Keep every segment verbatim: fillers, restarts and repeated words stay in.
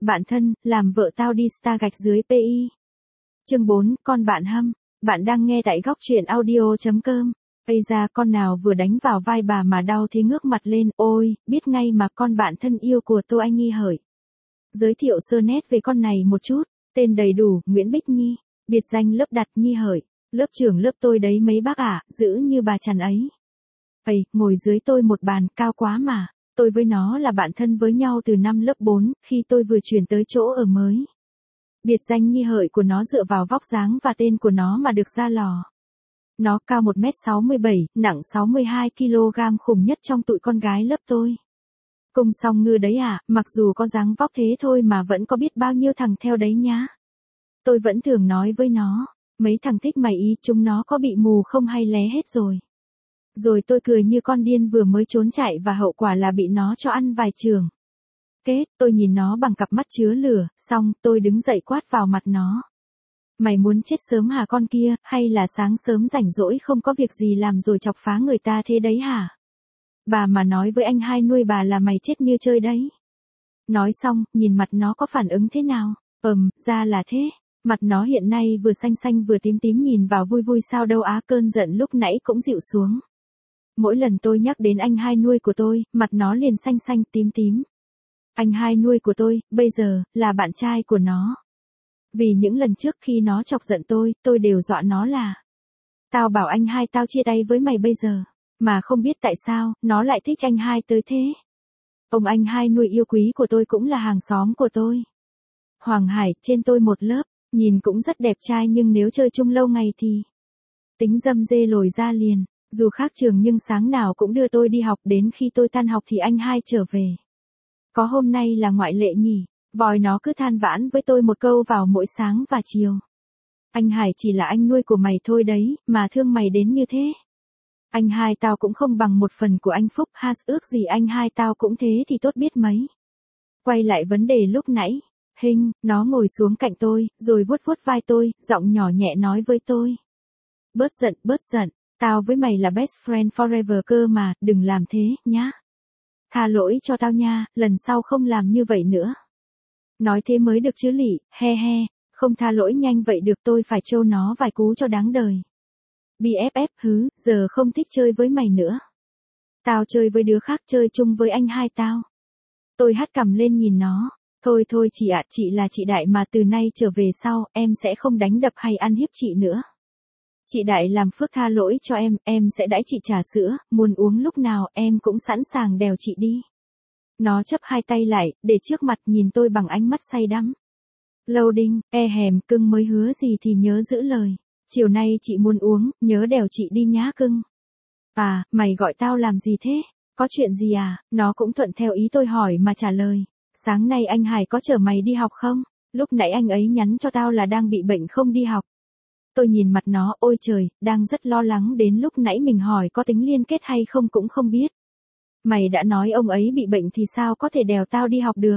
bạn thân, làm vợ tao đi star gạch dưới pi. Chương bốn, con bạn hâm. Bạn đang nghe tại góc truyện audio chấm com. Ây da, con nào vừa đánh vào vai bà mà đau thế ngước mặt lên, ôi, biết ngay mà, con bạn thân yêu của tôi anh Nhi Hởi. Giới thiệu sơ nét về con này một chút, tên đầy đủ, Nguyễn Bích Nhi, biệt danh lớp đặt Nhi Hởi, lớp trưởng lớp tôi đấy mấy bác ạ, giữ như bà Trần ấy. Ây, ngồi dưới tôi một bàn, cao quá mà, tôi với nó là bạn thân với nhau từ năm lớp bốn, khi tôi vừa chuyển tới chỗ ở mới. Biệt danh Nhi Hởi của nó dựa vào vóc dáng và tên của nó mà được ra lò. Nó cao một mét sáu mươi bảy, nặng sáu mươi hai ki lô gam, khủng nhất trong tụi con gái lớp tôi. Cùng song ngư đấy à, mặc dù có dáng vóc thế thôi mà vẫn có biết bao nhiêu thằng theo đấy nhá. Tôi vẫn thường nói với nó, mấy thằng thích mày ý, chúng nó có bị mù không hay lé hết rồi. Rồi tôi cười như con điên vừa mới trốn chạy và hậu quả là bị nó cho ăn vài trường. Kết, tôi nhìn nó bằng cặp mắt chứa lửa, xong tôi đứng dậy quát vào mặt nó. Mày muốn chết sớm hả con kia, hay là sáng sớm rảnh rỗi không có việc gì làm rồi chọc phá người ta thế đấy hả? Bà mà nói với anh hai nuôi bà là mày chết như chơi đấy. Nói xong, nhìn mặt nó có phản ứng thế nào? Ừm, ra là thế. Mặt nó hiện nay vừa xanh xanh vừa tím tím, nhìn vào vui vui sao đâu á, cơn giận lúc nãy cũng dịu xuống. Mỗi lần tôi nhắc đến anh hai nuôi của tôi, mặt nó liền xanh xanh tím tím. Anh hai nuôi của tôi, bây giờ, là bạn trai của nó. Vì những lần trước khi nó chọc giận tôi, tôi đều dọa nó là tao bảo anh hai tao chia tay với mày bây giờ. Mà không biết tại sao, nó lại thích anh hai tới thế. Ông anh hai nuôi yêu quý của tôi cũng là hàng xóm của tôi. Hoàng Hải, trên tôi một lớp, nhìn cũng rất đẹp trai nhưng nếu chơi chung lâu ngày thì tính dâm dê lồi ra liền. Dù khác trường nhưng sáng nào cũng đưa tôi đi học, đến khi tôi tan học thì anh hai trở về. Có hôm nay là ngoại lệ nhỉ, vòi nó cứ than vãn với tôi một câu vào mỗi sáng và chiều. Anh Hải chỉ là anh nuôi của mày thôi đấy, mà thương mày đến như thế. Anh hai tao cũng không bằng một phần của anh Phúc, has, ước gì anh hai tao cũng thế thì tốt biết mấy. Quay lại vấn đề lúc nãy, Hình, nó ngồi xuống cạnh tôi, rồi vuốt vuốt vai tôi, giọng nhỏ nhẹ nói với tôi. Bớt giận, bớt giận, tao với mày là best friend forever cơ mà, đừng làm thế, nhá. Tha lỗi cho tao nha, lần sau không làm như vậy nữa. Nói thế mới được chứ lị, he he, không tha lỗi nhanh vậy được, tôi phải trâu nó vài cú cho đáng đời. bê ép ép hứ, giờ không thích chơi với mày nữa. Tao chơi với đứa khác, chơi chung với anh hai tao. Tôi hất cằm lên nhìn nó. Thôi thôi chị ạ, chị là chị Đại mà, từ nay trở về sau, em sẽ không đánh đập hay ăn hiếp chị nữa. Chị Đại làm phước tha lỗi cho em, em sẽ đãi chị trà sữa, muốn uống lúc nào em cũng sẵn sàng đèo chị đi. Nó chắp hai tay lại, để trước mặt nhìn tôi bằng ánh mắt say đắm. Loading, e hèm, cưng mới hứa gì thì nhớ giữ lời. Chiều nay chị muốn uống, nhớ đèo chị đi nhá cưng. À, mày gọi tao làm gì thế? Có chuyện gì à? Nó cũng thuận theo ý tôi hỏi mà trả lời. Sáng nay anh Hải có chở mày đi học không? Lúc nãy anh ấy nhắn cho tao là đang bị bệnh không đi học. Tôi nhìn mặt nó, ôi trời, đang rất lo lắng đến lúc nãy mình hỏi có tính liên kết hay không cũng không biết. Mày đã nói ông ấy bị bệnh thì sao có thể đèo tao đi học được?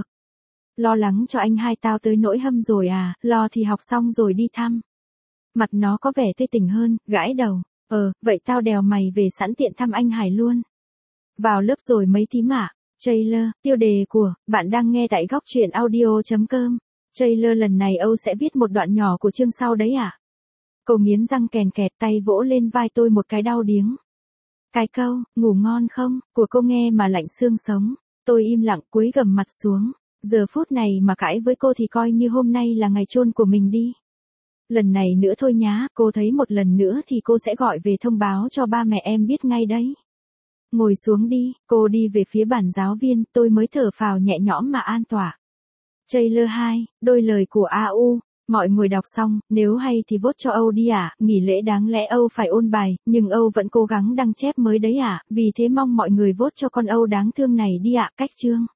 Lo lắng cho anh hai tao tới nỗi hâm rồi à, lo thì học xong rồi đi thăm. Mặt nó có vẻ tươi tỉnh hơn, gãi đầu. Ờ, vậy tao đèo mày về sẵn tiện thăm anh Hải luôn. Vào lớp rồi mấy thím ạ. Trailer, tiêu đề của, bạn đang nghe tại góc truyện audio chấm com. Trailer lần này Âu sẽ viết một đoạn nhỏ của chương sau đấy à? Cô nghiến răng kèn kẹt, tay vỗ lên vai tôi một cái đau điếng. Cái câu, ngủ ngon không, của cô nghe mà lạnh xương sống. Tôi im lặng cúi gằm mặt xuống. Giờ phút này mà cãi với cô thì coi như hôm nay là ngày chôn của mình đi. Lần này nữa thôi nhá, cô thấy một lần nữa thì cô sẽ gọi về thông báo cho ba mẹ em biết ngay đấy. Ngồi xuống đi, cô đi về phía bàn giáo viên, tôi mới thở phào nhẹ nhõm mà an tỏa. Trailer hai, đôi lời của a u, mọi người đọc xong, nếu hay thì vote cho Âu đi ạ, à. Nghỉ lễ đáng lẽ Âu phải ôn bài, nhưng Âu vẫn cố gắng đăng chép mới đấy ạ, à. Vì thế mong mọi người vote cho con Âu đáng thương này đi ạ, à. Cách chương.